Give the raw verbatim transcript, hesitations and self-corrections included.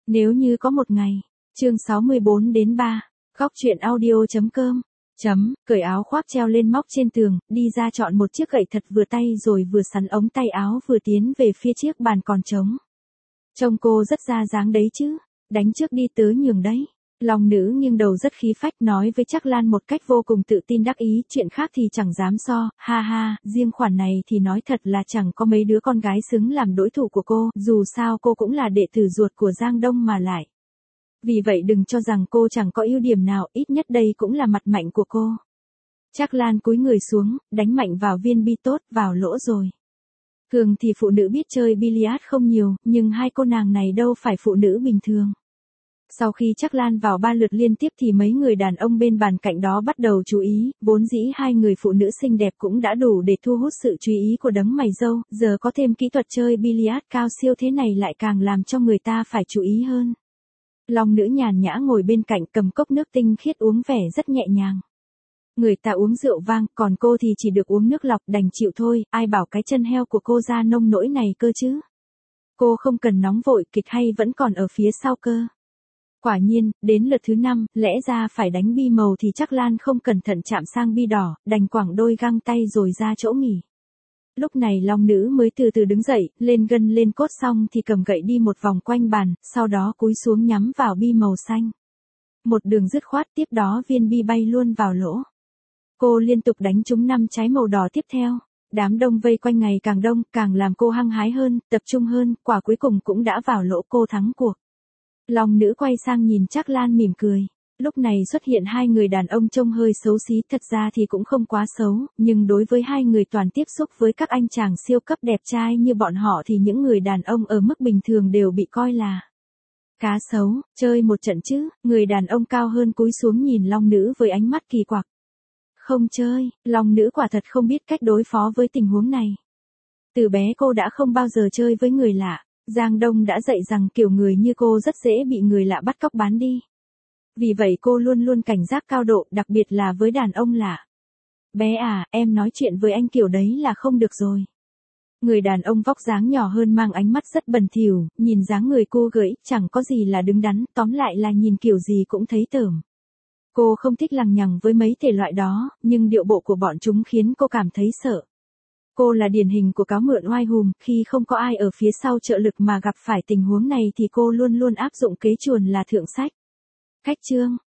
Nếu như có một ngày, chương sáu mươi bốn đến ba, góc truyện audio.com, chấm, cởi áo khoác treo lên móc trên tường, đi ra chọn một chiếc gậy thật vừa tay rồi vừa sắn ống tay áo vừa tiến về phía chiếc bàn còn trống. Trông cô rất ra dáng đấy chứ, đánh trước đi tớ nhường đấy. Long nữ nghiêng đầu rất khí phách nói với Trác Lan một cách vô cùng tự tin đắc ý, chuyện khác thì chẳng dám so, ha ha, riêng khoản này thì nói thật là chẳng có mấy đứa con gái xứng làm đối thủ của cô, dù sao cô cũng là đệ tử ruột của Giang Đông mà lại. Vì vậy đừng cho rằng cô chẳng có ưu điểm nào, ít nhất đây cũng là mặt mạnh của cô. Trác Lan cúi người xuống, đánh mạnh vào viên bi tốt, vào lỗ rồi. Thường thì phụ nữ biết chơi billard không nhiều, nhưng hai cô nàng này đâu phải phụ nữ bình thường. Sau khi Trác Lan vào ba lượt liên tiếp thì mấy người đàn ông bên bàn cạnh đó bắt đầu chú ý, vốn dĩ hai người phụ nữ xinh đẹp cũng đã đủ để thu hút sự chú ý của đấng mày râu, giờ có thêm kỹ thuật chơi billard cao siêu thế này lại càng làm cho người ta phải chú ý hơn. Long nữ nhàn nhã ngồi bên cạnh cầm cốc nước tinh khiết uống vẻ rất nhẹ nhàng. Người ta uống rượu vang, còn cô thì chỉ được uống nước lọc, đành chịu thôi, ai bảo cái chân heo của cô ra nông nỗi này cơ chứ. Cô không cần nóng vội, kịch hay vẫn còn ở phía sau cơ. Quả nhiên, đến lượt thứ năm, lẽ ra phải đánh bi màu thì Trác Lan không cẩn thận chạm sang bi đỏ, đành quẳng đôi găng tay rồi ra chỗ nghỉ. Lúc này Long nữ mới từ từ đứng dậy, lên gân lên cốt xong thì cầm gậy đi một vòng quanh bàn, sau đó cúi xuống nhắm vào bi màu xanh. Một đường dứt khoát, tiếp đó viên bi bay luôn vào lỗ. Cô liên tục đánh trúng năm trái màu đỏ tiếp theo. Đám đông vây quanh ngày càng đông, càng làm cô hăng hái hơn, tập trung hơn, quả cuối cùng cũng đã vào lỗ, cô thắng cuộc. Long nữ quay sang nhìn Trác Lan mỉm cười. Lúc này xuất hiện hai người đàn ông trông hơi xấu xí, thật ra thì cũng không quá xấu, nhưng đối với hai người toàn tiếp xúc với các anh chàng siêu cấp đẹp trai như bọn họ thì những người đàn ông ở mức bình thường đều bị coi là cá sấu, chơi một trận chứ, người đàn ông cao hơn cúi xuống nhìn Long nữ với ánh mắt kỳ quặc. Không chơi, Long nữ quả thật không biết cách đối phó với tình huống này. Từ bé cô đã không bao giờ chơi với người lạ. Giang Đông đã dạy rằng kiểu người như cô rất dễ bị người lạ bắt cóc bán đi. Vì vậy cô luôn luôn cảnh giác cao độ, đặc biệt là với đàn ông lạ. Bé à, em nói chuyện với anh kiểu đấy là không được rồi. Người đàn ông vóc dáng nhỏ hơn mang ánh mắt rất bẩn thỉu, nhìn dáng người cô gợi, chẳng có gì là đứng đắn, tóm lại là nhìn kiểu gì cũng thấy tởm. Cô không thích lằng nhằng với mấy thể loại đó, nhưng điệu bộ của bọn chúng khiến cô cảm thấy sợ. Cô là điển hình của cáo mượn oai hùm, khi không có ai ở phía sau trợ lực mà gặp phải tình huống này thì cô luôn luôn áp dụng kế chuồn là thượng sách. Khách trương,